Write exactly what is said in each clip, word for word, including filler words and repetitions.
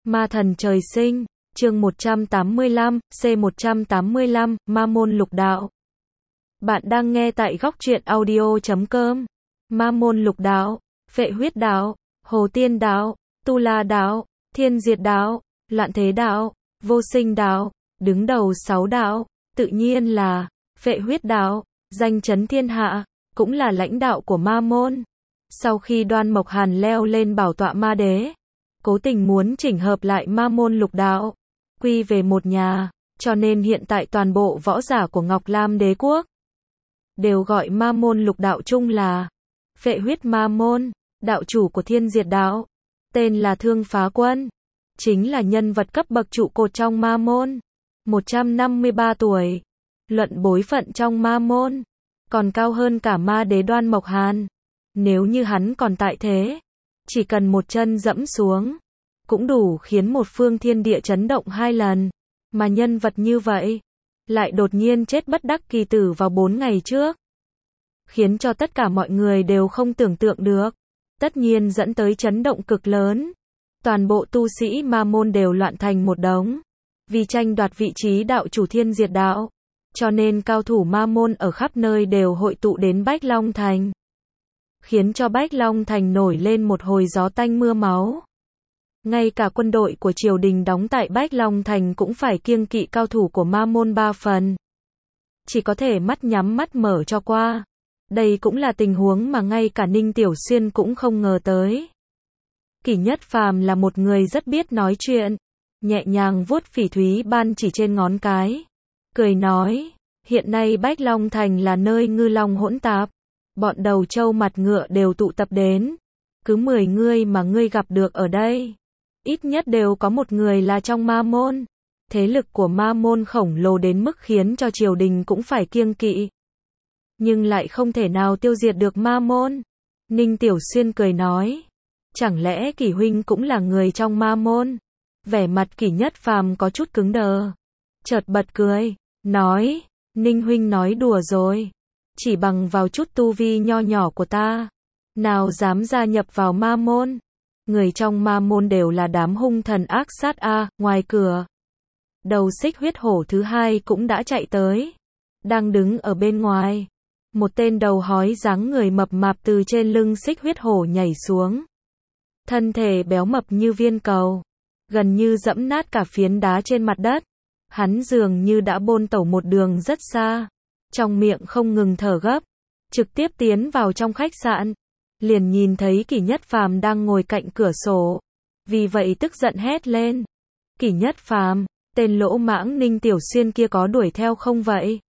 Ma thần trời sinh, chương một trăm tám mươi lăm, C một trăm tám mươi lăm, Ma môn lục đạo. Bạn đang nghe tại góc truyện audio chấm com. Ma môn lục đạo, Phệ huyết đạo, Hồ Tiên đạo, Tu La đạo, Thiên Diệt đạo, Loạn Thế đạo, Vô Sinh đạo, đứng đầu sáu đạo, tự nhiên là Phệ huyết đạo, danh chấn thiên hạ, cũng là lãnh đạo của ma môn. Sau khi Đoan Mộc Hàn leo lên bảo tọa ma đế, cố tình muốn chỉnh hợp lại ma môn lục đạo, quy về một nhà, cho nên hiện tại toàn bộ võ giả của Ngọc Lam đế quốc đều gọi ma môn lục đạo chung là Phệ huyết ma môn. Đạo chủ của Thiên Diệt đạo, tên là Thương Phá Quân, chính là nhân vật cấp bậc trụ cột trong ma môn, một trăm năm mươi ba tuổi, luận bối phận trong ma môn, còn cao hơn cả ma đế Đoan Mộc Hàn. Nếu như hắn còn tại thế, chỉ cần một chân dẫm xuống, cũng đủ khiến một phương thiên địa chấn động hai lần. Mà nhân vật như vậy, lại đột nhiên chết bất đắc kỳ tử vào bốn ngày trước, khiến cho tất cả mọi người đều không tưởng tượng được, tất nhiên dẫn tới chấn động cực lớn. Toàn bộ tu sĩ ma môn đều loạn thành một đống, vì tranh đoạt vị trí đạo chủ Thiên Diệt đạo, cho nên cao thủ ma môn ở khắp nơi đều hội tụ đến Bách Long Thành, khiến cho Bách Long Thành nổi lên một hồi gió tanh mưa máu. Ngay cả quân đội của triều đình đóng tại Bách Long Thành cũng phải kiêng kỵ cao thủ của ma môn ba phần, chỉ có thể mắt nhắm mắt mở cho qua. Đây cũng là tình huống mà ngay cả Ninh Tiểu Xuyên cũng không ngờ tới. Kỷ Nhất Phàm là một người rất biết nói chuyện, nhẹ nhàng vuốt phỉ thúy ban chỉ trên ngón cái, cười nói, hiện nay Bách Long Thành là nơi ngư long hỗn tạp, bọn đầu trâu mặt ngựa đều tụ tập đến, cứ mười người mà ngươi gặp được ở đây, ít nhất đều có một người là trong ma môn. Thế lực của ma môn khổng lồ đến mức khiến cho triều đình cũng phải kiêng kỵ, nhưng lại không thể nào tiêu diệt được ma môn. Ninh Tiểu Xuyên cười nói, chẳng lẽ Kỷ huynh cũng là người trong ma môn? Vẻ mặt Kỷ Nhất Phàm có chút cứng đờ, chợt bật cười, nói, Ninh huynh nói đùa rồi, chỉ bằng vào chút tu vi nho nhỏ của ta, nào dám gia nhập vào ma môn? Người trong ma môn đều là đám hung thần ác sát a. Ngoài cửa, đầu Xích huyết hổ thứ hai cũng đã chạy tới, đang đứng ở bên ngoài. Một tên đầu hói dáng người mập mạp từ trên lưng Xích huyết hổ nhảy xuống, thân thể béo mập như viên cầu, gần như dẫm nát cả phiến đá trên mặt đất. Hắn dường như đã bôn tẩu một đường rất xa, trong miệng không ngừng thở gấp, trực tiếp tiến vào trong khách sạn, liền nhìn thấy Kỷ Nhất Phàm đang ngồi cạnh cửa sổ, vì vậy tức giận hét lên, Kỷ Nhất Phàm, tên lỗ mãng Ninh Tiểu Xuyên kia có đuổi theo không vậy?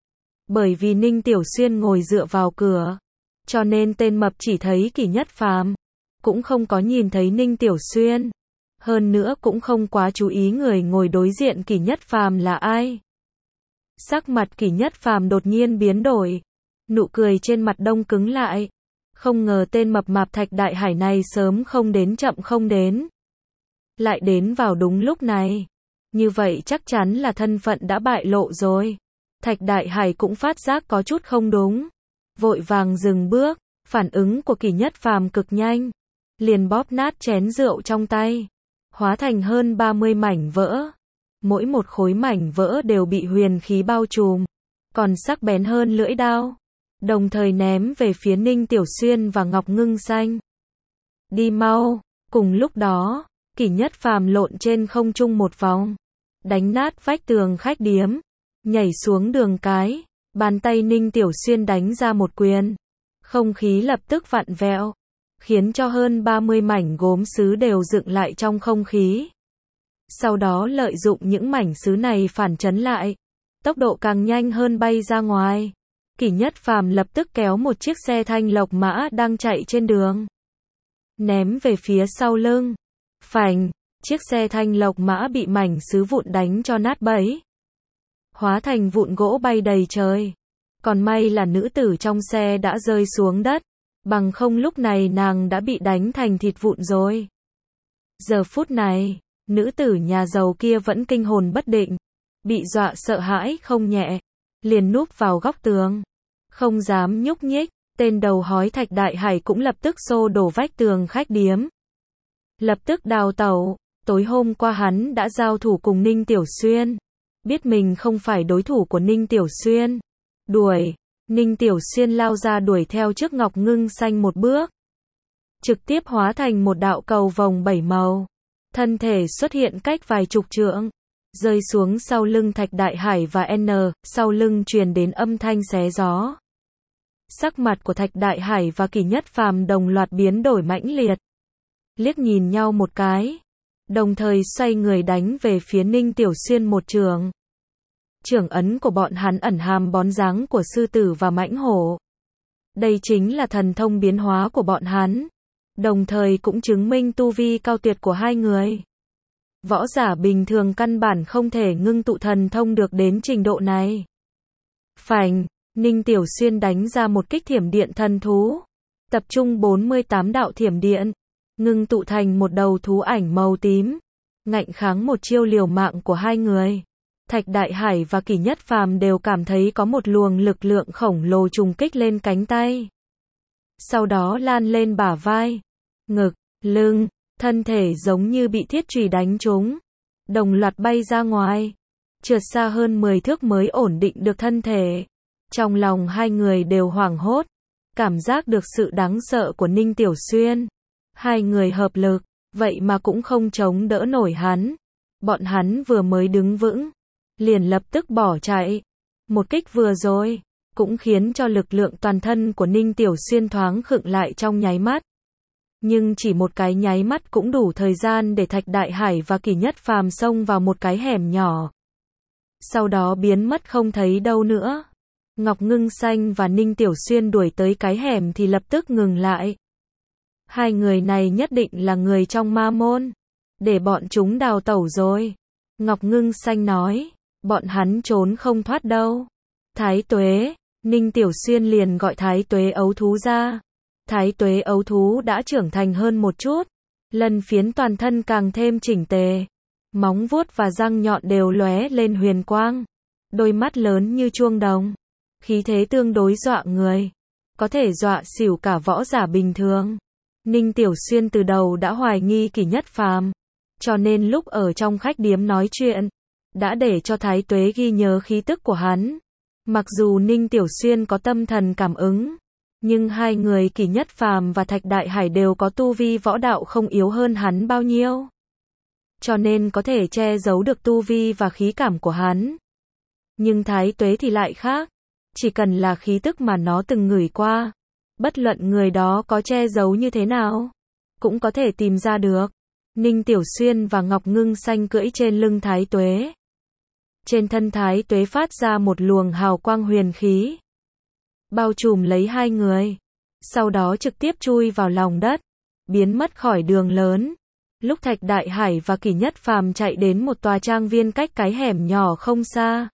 Bởi vì Ninh Tiểu Xuyên ngồi dựa vào cửa, cho nên tên mập chỉ thấy Kỷ Nhất Phàm, cũng không có nhìn thấy Ninh Tiểu Xuyên. Hơn nữa cũng không quá chú ý người ngồi đối diện Kỷ Nhất Phàm là ai. Sắc mặt Kỷ Nhất Phàm đột nhiên biến đổi, nụ cười trên mặt đông cứng lại. Không ngờ tên mập mạp Thạch Đại Hải này sớm không đến chậm không đến, lại đến vào đúng lúc này. Như vậy chắc chắn là thân phận đã bại lộ rồi. Thạch Đại Hải cũng phát giác có chút không đúng, vội vàng dừng bước. Phản ứng của Kỷ Nhất Phàm cực nhanh, liền bóp nát chén rượu trong tay, hóa thành hơn ba mươi mảnh vỡ. Mỗi một khối mảnh vỡ đều bị huyền khí bao trùm, còn sắc bén hơn lưỡi dao, đồng thời ném về phía Ninh Tiểu Xuyên và Ngọc Ngưng Xanh. Đi mau! Cùng lúc đó, Kỷ Nhất Phàm lộn trên không trung một vòng, đánh nát vách tường khách điếm, nhảy xuống đường cái, bàn tay Ninh Tiểu Xuyên đánh ra một quyền, không khí lập tức vặn vẹo, khiến cho hơn ba mươi mảnh gốm sứ đều dựng lại trong không khí. Sau đó lợi dụng những mảnh sứ này phản chấn lại, tốc độ càng nhanh hơn bay ra ngoài. Kỷ Nhất Phàm lập tức kéo một chiếc xe thanh lộc mã đang chạy trên đường, ném về phía sau lưng. Phành, chiếc xe thanh lộc mã bị mảnh sứ vụn đánh cho nát bấy, hóa thành vụn gỗ bay đầy trời. Còn may là nữ tử trong xe đã rơi xuống đất, bằng không lúc này nàng đã bị đánh thành thịt vụn rồi. Giờ phút này, nữ tử nhà giàu kia vẫn kinh hồn bất định, bị dọa sợ hãi không nhẹ, liền núp vào góc tường, không dám nhúc nhích. Tên đầu hói Thạch Đại Hải cũng lập tức xô đổ vách tường khách điếm, lập tức đào tẩu. Tối hôm qua hắn đã giao thủ cùng Ninh Tiểu Xuyên. Biết mình không phải đối thủ của Ninh Tiểu Xuyên. Đuổi. Ninh Tiểu Xuyên lao ra đuổi theo trước Ngọc Ngưng Xanh một bước. Trực tiếp hóa thành một đạo cầu vồng bảy màu. Thân thể xuất hiện cách vài chục trượng. Rơi xuống sau lưng Thạch Đại Hải và N, sau lưng truyền đến âm thanh xé gió. Sắc mặt của Thạch Đại Hải và Kỷ Nhất Phàm đồng loạt biến đổi mãnh liệt. Liếc nhìn nhau một cái. Đồng thời xoay người đánh về phía Ninh Tiểu Xuyên một trường. Trưởng ấn của bọn hắn ẩn hàm bóng dáng của sư tử và mãnh hổ. Đây chính là thần thông biến hóa của bọn hắn. Đồng thời cũng chứng minh tu vi cao tuyệt của hai người. Võ giả bình thường căn bản không thể ngưng tụ thần thông được đến trình độ này. Phành, Ninh Tiểu Xuyên đánh ra một kích thiểm điện thần thú. Tập trung bốn mươi tám đạo thiểm điện. Ngưng tụ thành một đầu thú ảnh màu tím. Ngạnh kháng một chiêu liều mạng của hai người. Thạch Đại Hải và Kỷ Nhất Phàm đều cảm thấy có một luồng lực lượng khổng lồ trùng kích lên cánh tay. Sau đó lan lên bả vai, ngực, lưng, thân thể giống như bị thiết chùy đánh trúng. Đồng loạt bay ra ngoài. Trượt xa hơn mười thước mới ổn định được thân thể. Trong lòng hai người đều hoảng hốt. Cảm giác được sự đáng sợ của Ninh Tiểu Xuyên. Hai người hợp lực, vậy mà cũng không chống đỡ nổi hắn. Bọn hắn vừa mới đứng vững, liền lập tức bỏ chạy. Một kích vừa rồi, cũng khiến cho lực lượng toàn thân của Ninh Tiểu Xuyên thoáng khựng lại trong nháy mắt. Nhưng chỉ một cái nháy mắt cũng đủ thời gian để Thạch Đại Hải và Kỷ Nhất Phàm xông vào một cái hẻm nhỏ. Sau đó biến mất không thấy đâu nữa. Ngọc Ngưng Xanh và Ninh Tiểu Xuyên đuổi tới cái hẻm thì lập tức ngừng lại. Hai người này nhất định là người trong ma môn. Để bọn chúng đào tẩu rồi. Ngọc Ngưng Xanh nói. Bọn hắn trốn không thoát đâu. Thái Tuế. Ninh Tiểu Xuyên liền gọi Thái Tuế ấu thú ra. Thái Tuế ấu thú đã trưởng thành hơn một chút. Lân phiến toàn thân càng thêm chỉnh tề. Móng vuốt và răng nhọn đều lóe lên huyền quang. Đôi mắt lớn như chuông đồng. Khí thế tương đối dọa người. Có thể dọa xỉu cả võ giả bình thường. Ninh Tiểu Xuyên từ đầu đã hoài nghi Kỷ Nhất Phàm. Cho nên lúc ở trong khách điếm nói chuyện, đã để cho Thái Tuế ghi nhớ khí tức của hắn. Mặc dù Ninh Tiểu Xuyên có tâm thần cảm ứng, nhưng hai người Kỷ Nhất Phàm và Thạch Đại Hải đều có tu vi võ đạo không yếu hơn hắn bao nhiêu. Cho nên có thể che giấu được tu vi và khí cảm của hắn. Nhưng Thái Tuế thì lại khác. Chỉ cần là khí tức mà nó từng ngửi qua, bất luận người đó có che giấu như thế nào, cũng có thể tìm ra được. Ninh Tiểu Xuyên và Ngọc Ngưng Xanh cưỡi trên lưng Thái Tuế. Trên thân Thái Tuế phát ra một luồng hào quang huyền khí, bao trùm lấy hai người. Sau đó trực tiếp chui vào lòng đất, biến mất khỏi đường lớn. Lúc Thạch Đại Hải và Kỷ Nhất Phàm chạy đến một tòa trang viên cách cái hẻm nhỏ không xa.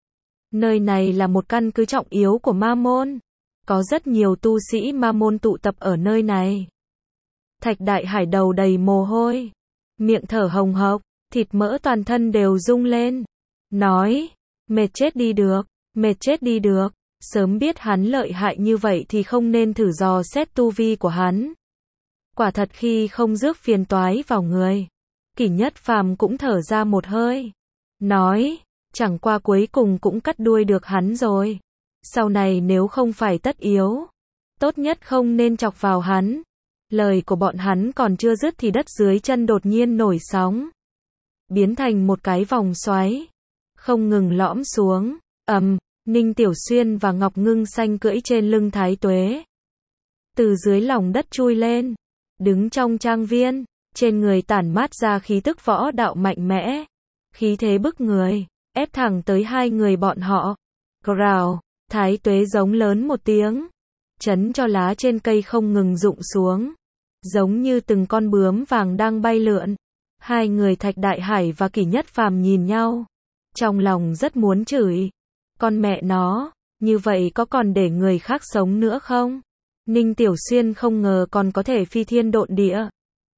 Nơi này là một căn cứ trọng yếu của ma môn. Có rất nhiều tu sĩ ma môn tụ tập ở nơi này. Thạch Đại Hải đầu đầy mồ hôi, miệng thở hồng hộc, thịt mỡ toàn thân đều rung lên. Nói, mệt chết đi được, mệt chết đi được. Sớm biết hắn lợi hại như vậy thì không nên thử dò xét tu vi của hắn. Quả thật khi không rước phiền toái vào người. Kỷ Nhất Phàm cũng thở ra một hơi. Nói, chẳng qua cuối cùng cũng cắt đuôi được hắn rồi. Sau này nếu không phải tất yếu, tốt nhất không nên chọc vào hắn. Lời của bọn hắn còn chưa dứt thì đất dưới chân đột nhiên nổi sóng. Biến thành một cái vòng xoáy. Không ngừng lõm xuống. Ầm, Ninh Tiểu Xuyên và Ngọc Ngưng Xanh cưỡi trên lưng Thái Tuế. Từ dưới lòng đất chui lên. Đứng trong trang viên. Trên người tản mát ra khí tức võ đạo mạnh mẽ. Khí thế bức người. Ép thẳng tới hai người bọn họ. Growl. Thái Tuế giống lớn một tiếng. Chấn cho lá trên cây không ngừng rụng xuống. Giống như từng con bướm vàng đang bay lượn. Hai người Thạch Đại Hải và Kỷ Nhất Phàm nhìn nhau. Trong lòng rất muốn chửi. Con mẹ nó, như vậy có còn để người khác sống nữa không? Ninh Tiểu Xuyên không ngờ còn có thể phi thiên độn địa.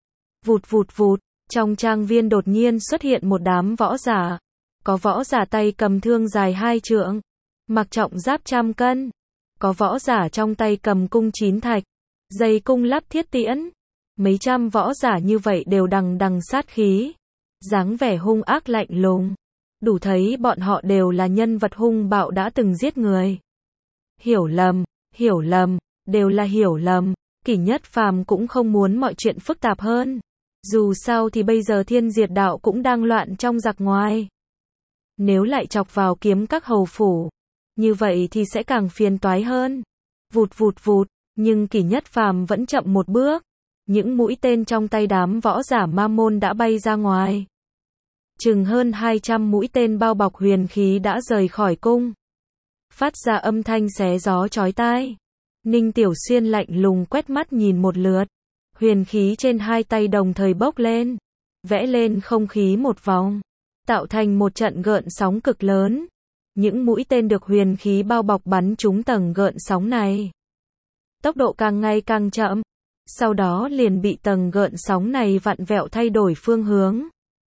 Vụt vụt vụt, trong trang viên đột nhiên xuất hiện một đám võ giả. Có võ giả tay cầm thương dài hai trượng, mặc trọng giáp trăm cân. Có võ giả trong tay cầm cung chín thạch, dây cung lắp thiết tiễn. Mấy trăm võ giả như vậy đều đằng đằng sát khí. dáng vẻ hung ác lạnh lùng, đủ thấy bọn họ đều là nhân vật hung bạo đã từng giết người. Hiểu lầm, hiểu lầm, đều là hiểu lầm, Kỷ Nhất Phàm cũng không muốn mọi chuyện phức tạp hơn. Dù sao thì bây giờ Thiên Diệt Đạo cũng đang loạn trong giặc ngoài. Nếu lại chọc vào Kiếm Các hầu phủ, như vậy thì sẽ càng phiền toái hơn. Vụt vụt vụt, nhưng Kỷ Nhất Phàm vẫn chậm một bước. Những mũi tên trong tay đám võ giả ma môn đã bay ra ngoài. Chừng hơn hai trăm mũi tên bao bọc huyền khí đã rời khỏi cung. Phát ra âm thanh xé gió chói tai. Ninh Tiểu Xuyên lạnh lùng quét mắt nhìn một lượt. Huyền khí trên hai tay đồng thời bốc lên. Vẽ lên không khí một vòng. Tạo thành một trận gợn sóng cực lớn. Những mũi tên được huyền khí bao bọc bắn trúng tầng gợn sóng này. Tốc độ càng ngày càng chậm. Sau đó liền bị tầng gợn sóng này vặn vẹo thay đổi phương hướng.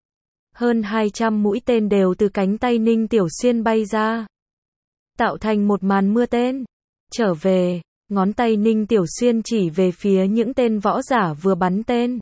Hơn hai trăm mũi tên đều từ cánh tay Ninh Tiểu Xuyên bay ra. Tạo thành một màn mưa tên. Trở về, ngón tay Ninh Tiểu Xuyên chỉ về phía những tên võ giả vừa bắn tên.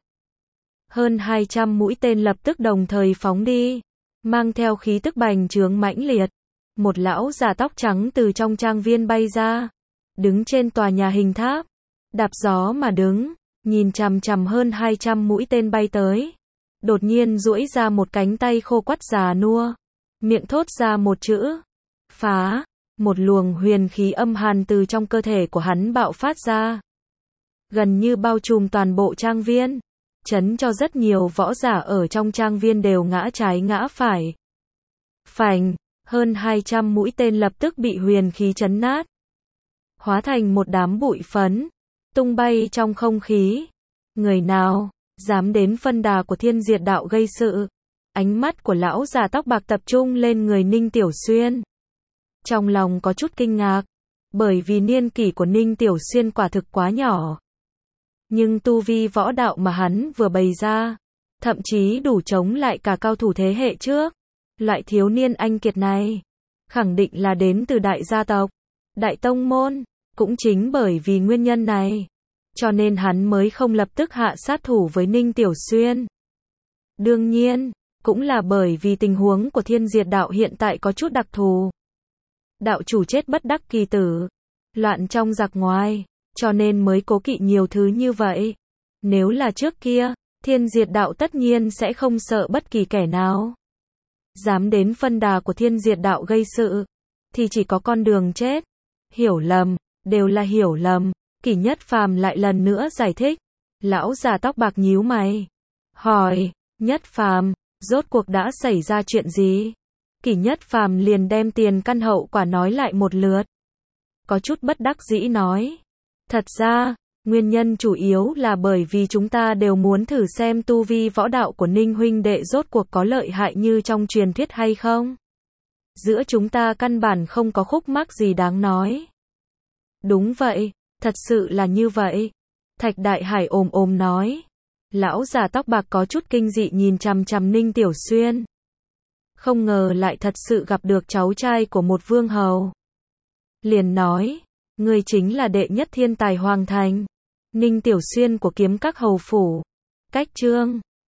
Hơn hai trăm mũi tên lập tức đồng thời phóng đi. Mang theo khí tức bành trướng mãnh liệt. Một lão già tóc trắng từ trong trang viên bay ra. Đứng trên tòa nhà hình tháp. Đạp gió mà đứng. Nhìn chằm chằm hơn hai trăm mũi tên bay tới. Đột nhiên duỗi ra một cánh tay khô quắt già nua. Miệng thốt ra một chữ. Phá. Một luồng huyền khí âm hàn từ trong cơ thể của hắn bạo phát ra. Gần như bao trùm toàn bộ trang viên. Chấn cho rất nhiều võ giả ở trong trang viên đều ngã trái ngã phải. Phành. Hơn hai trăm mũi tên lập tức bị huyền khí chấn nát. Hóa thành một đám bụi phấn. Tung bay trong không khí. Người nào dám đến phân đà của Thiên Diệt Đạo gây sự? Ánh mắt của lão già tóc bạc tập trung lên người Ninh Tiểu Xuyên. Trong lòng có chút kinh ngạc. Bởi vì niên kỷ của Ninh Tiểu Xuyên quả thực quá nhỏ. Nhưng tu vi võ đạo mà hắn vừa bày ra, thậm chí đủ chống lại cả cao thủ thế hệ trước. Loại thiếu niên anh kiệt này, khẳng định là đến từ đại gia tộc, đại tông môn. Cũng chính bởi vì nguyên nhân này, cho nên hắn mới không lập tức hạ sát thủ với Ninh Tiểu Xuyên. Đương nhiên, cũng là bởi vì tình huống của Thiên Diệt Đạo hiện tại có chút đặc thù. Đạo chủ chết bất đắc kỳ tử, loạn trong giặc ngoài, cho nên mới cố kỵ nhiều thứ như vậy. Nếu là trước kia, Thiên Diệt Đạo tất nhiên sẽ không sợ bất kỳ kẻ nào. Dám đến phân đà của Thiên Diệt Đạo gây sự, thì chỉ có con đường chết. Hiểu lầm, đều là hiểu lầm. Kỷ Nhất Phàm lại lần nữa giải thích. Lão già tóc bạc nhíu mày. Hỏi, Nhất Phàm, rốt cuộc đã xảy ra chuyện gì? Kỷ Nhất Phàm liền đem tiền căn hậu quả nói lại một lượt. Có chút bất đắc dĩ nói. Thật ra, nguyên nhân chủ yếu là bởi vì chúng ta đều muốn thử xem tu vi võ đạo của Ninh huynh đệ rốt cuộc có lợi hại như trong truyền thuyết hay không. Giữa chúng ta căn bản không có khúc mắc gì đáng nói. Đúng vậy, thật sự là như vậy. Thạch Đại Hải ồm ồm nói. Lão già tóc bạc có chút kinh dị nhìn chằm chằm Ninh Tiểu Xuyên. Không ngờ lại thật sự gặp được cháu trai của một vương hầu. Liền nói, ngươi chính là đệ nhất thiên tài hoàng thành. Ninh Tiểu Xuyên của Kiếm Các hầu phủ. Cách chương